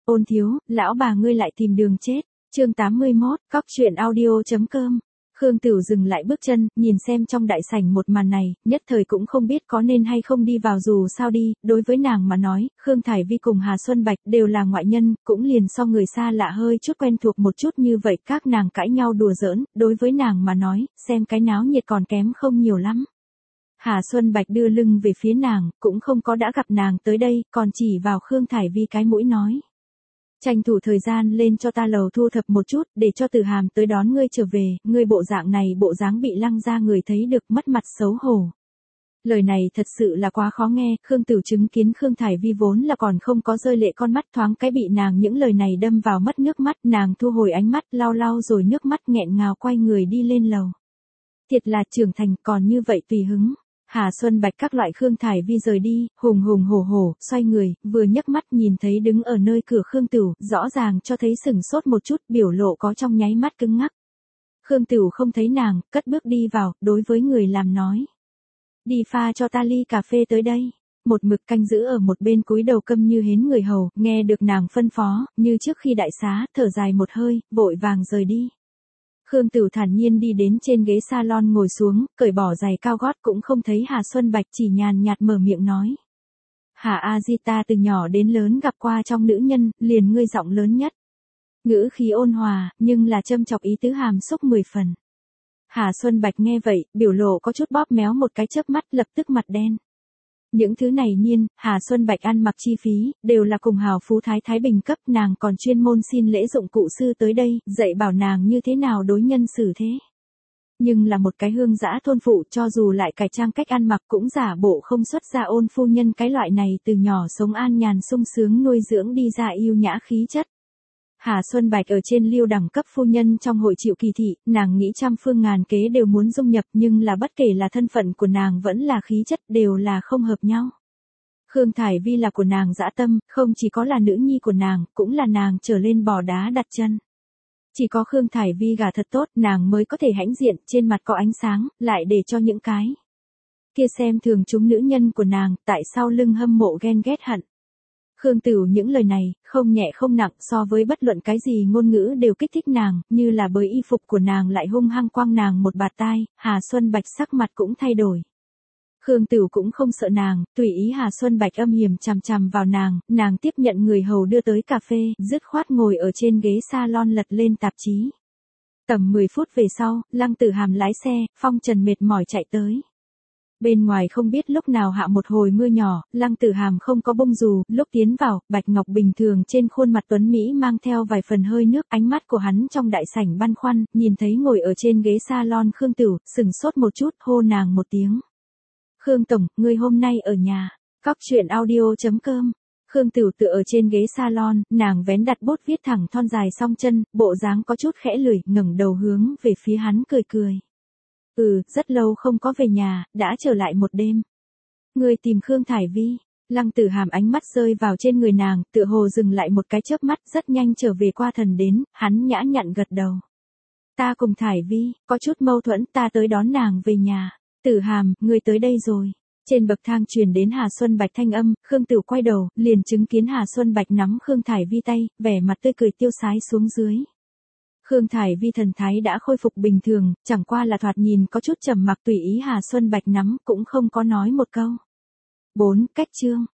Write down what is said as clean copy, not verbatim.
Ôn thiếu, lão bà ngươi lại tìm đường chết. Chương 81, cóc.audio.com. Khương Tửu dừng lại bước chân, nhìn xem trong đại sảnh một màn này, nhất thời cũng không biết có nên hay không đi vào, dù sao đi, đối với nàng mà nói, Khương Thải Vi cùng Hà Xuân Bạch đều là ngoại nhân, cũng liền so người xa lạ hơi chút quen thuộc một chút, như vậy các nàng cãi nhau đùa giỡn, đối với nàng mà nói, xem cái náo nhiệt còn kém không nhiều lắm. Hà Xuân Bạch đưa lưng về phía nàng, cũng không có đã gặp nàng tới đây, còn chỉ vào Khương Thải Vi cái mũi nói. Tranh thủ thời gian lên cho ta lầu thu thập một chút, để cho Tử Hàm tới đón ngươi trở về, ngươi bộ dạng này bộ dáng bị Lăng gia người thấy được mất mặt xấu hổ. Lời này thật sự là quá khó nghe, Khương Tửu chứng kiến Khương Thải Vi vốn là còn không có rơi lệ con mắt, thoáng cái bị nàng những lời này đâm vào mất nước mắt, nàng thu hồi ánh mắt, lau lau rồi nước mắt nghẹn ngào quay người đi lên lầu. Thiệt là trưởng thành còn như vậy tùy hứng. Hà Xuân Bạch các loại Khương Thải Vi rời đi, hùng hùng hổ hổ, xoay người, vừa nhấc mắt nhìn thấy đứng ở nơi cửa Khương Tửu, rõ ràng cho thấy sừng sốt một chút, biểu lộ có trong nháy mắt cứng ngắc. Khương Tửu không thấy nàng, cất bước đi vào, đối với người làm nói. Đi pha cho ta ly cà phê tới đây. Một mực canh giữ ở một bên cúi đầu câm như hến người hầu, nghe được nàng phân phó, như trước khi đại xá, thở dài một hơi, vội vàng rời đi. Khương Tửu thản nhiên đi đến trên ghế salon ngồi xuống, cởi bỏ giày cao gót, cũng không thấy Hà Xuân Bạch, chỉ nhàn nhạt mở miệng nói. Hà A Di, ta từ nhỏ đến lớn gặp qua trong nữ nhân, liền ngươi giọng lớn nhất. Ngữ khí ôn hòa, nhưng là châm chọc ý tứ hàm xúc 10 phần. Hà Xuân Bạch nghe vậy, biểu lộ có chút bóp méo một cái chớp mắt, lập tức mặt đen. Những thứ này nhiên, Hà Xuân Bạch ăn mặc chi phí, đều là cùng hào phú Thái Bình cấp, nàng còn chuyên môn xin lễ dụng cụ sư tới đây, dạy bảo nàng như thế nào đối nhân xử thế. Nhưng là một cái hương dã thôn phụ, cho dù lại cải trang cách ăn mặc cũng giả bộ không xuất ra ôn phu nhân cái loại này, từ nhỏ sống an nhàn sung sướng nuôi dưỡng đi ra yêu nhã khí chất. Hà Xuân Bạch ở trên liêu đẳng cấp phu nhân trong hội chịu kỳ thị, nàng nghĩ trăm phương ngàn kế đều muốn dung nhập, nhưng là bất kể là thân phận của nàng vẫn là khí chất đều là không hợp nhau. Khương Thải Vi là của nàng dã tâm, không chỉ có là nữ nhi của nàng, cũng là nàng trở lên bò đá đặt chân. Chỉ có Khương Thải Vi gả thật tốt, nàng mới có thể hãnh diện, trên mặt có ánh sáng, lại để cho những cái kia xem thường chúng nữ nhân của nàng, tại sau lưng hâm mộ ghen ghét hận. Khương Tửu những lời này, không nhẹ không nặng, so với bất luận cái gì ngôn ngữ đều kích thích nàng, như là bởi y phục của nàng lại hung hăng quăng nàng một bạt tai, Hà Xuân Bạch sắc mặt cũng thay đổi. Khương Tửu cũng không sợ nàng, tùy ý Hà Xuân Bạch âm hiểm chằm chằm vào nàng tiếp nhận người hầu đưa tới cà phê, dứt khoát ngồi ở trên ghế salon lật lên tạp chí. Tầm 10 phút về sau, Lăng Tử Hàm lái xe, phong trần mệt mỏi chạy tới. Bên ngoài không biết lúc nào hạ một hồi mưa nhỏ, Lăng Tử Hàm không có bông dù, lúc tiến vào, Bạch Ngọc bình thường trên khuôn mặt tuấn Mỹ mang theo vài phần hơi nước, ánh mắt của hắn trong đại sảnh băn khoăn, nhìn thấy ngồi ở trên ghế salon Khương Tửu, sừng sốt một chút, hô nàng một tiếng. Khương Tổng, ngươi hôm nay ở nhà, cóc.audio.com. Khương Tửu tựa ở trên ghế salon, nàng vén đặt bút viết thẳng thon dài song chân, bộ dáng có chút khẽ lười, ngẩng đầu hướng về phía hắn cười cười. Rất lâu không có về nhà, đã trở lại một đêm. Ngươi tìm Khương Thải Vi. Lăng Tử Hàm ánh mắt rơi vào trên người nàng, tựa hồ dừng lại một cái chớp mắt, rất nhanh trở về qua thần đến, hắn nhã nhặn gật đầu. Ta cùng Thải Vi, có chút mâu thuẫn, ta tới đón nàng về nhà. Tử Hàm, ngươi tới đây rồi. Trên bậc thang truyền đến Hà Xuân Bạch thanh âm, Khương Tửu quay đầu, liền chứng kiến Hà Xuân Bạch nắm Khương Thải Vi tay, vẻ mặt tươi cười tiêu sái xuống dưới. Khương Thải Vi thần thái đã khôi phục bình thường, chẳng qua là thoạt nhìn có chút trầm mặc, tùy ý Hà Xuân Bạch nắm, cũng không có nói một câu. 4. Cách chương.